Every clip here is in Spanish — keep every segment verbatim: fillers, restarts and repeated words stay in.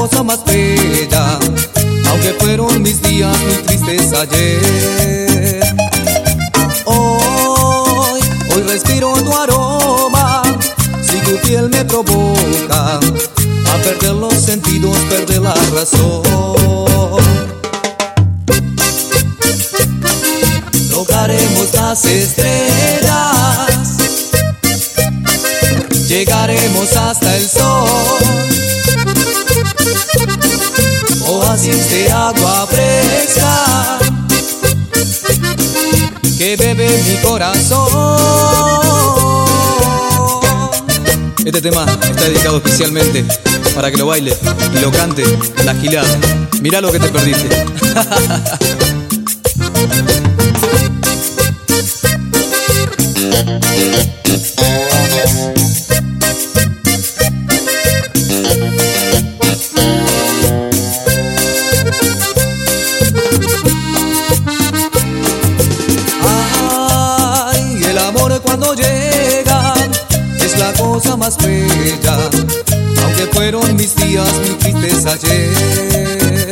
cosa más bella, aunque fueron mis días muy tristes ayer. Hoy, hoy respiro tu aroma, si tu piel me provoca a perder los sentidos, perder la razón. Tocaremos las estrellas, llegaremos hasta el sol, oasis de agua fresca que bebe mi corazón. Este tema está dedicado especialmente para que lo baile y lo cante la gilada. Mirá lo que te perdiste. Ay, el amor cuando llega es la cosa más bella, aunque fueron mis días muy tristes ayer.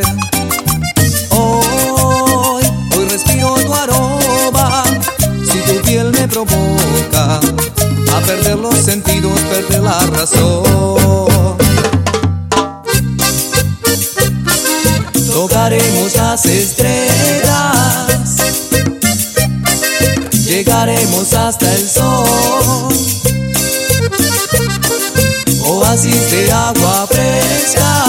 Hoy, hoy respiro tu aroma, si tu piel me provoca a perder los sentidos, perder la razón. Tocaremos las estrellas, llegaremos hasta el sol, oasis de agua fresca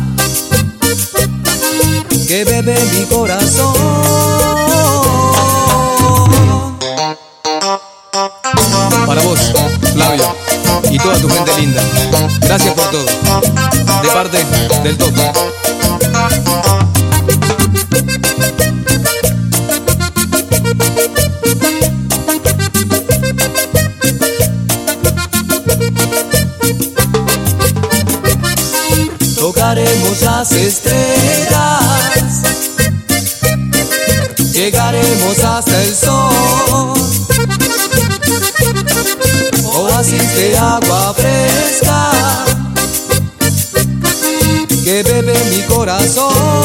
que bebe mi corazón. Para vos, Flavio, y toda tu gente linda, gracias por todo, de parte del Toto. Tocaremos las estrellas, llegaremos hasta el sol, oasis de agua fresca que bebe mi corazón.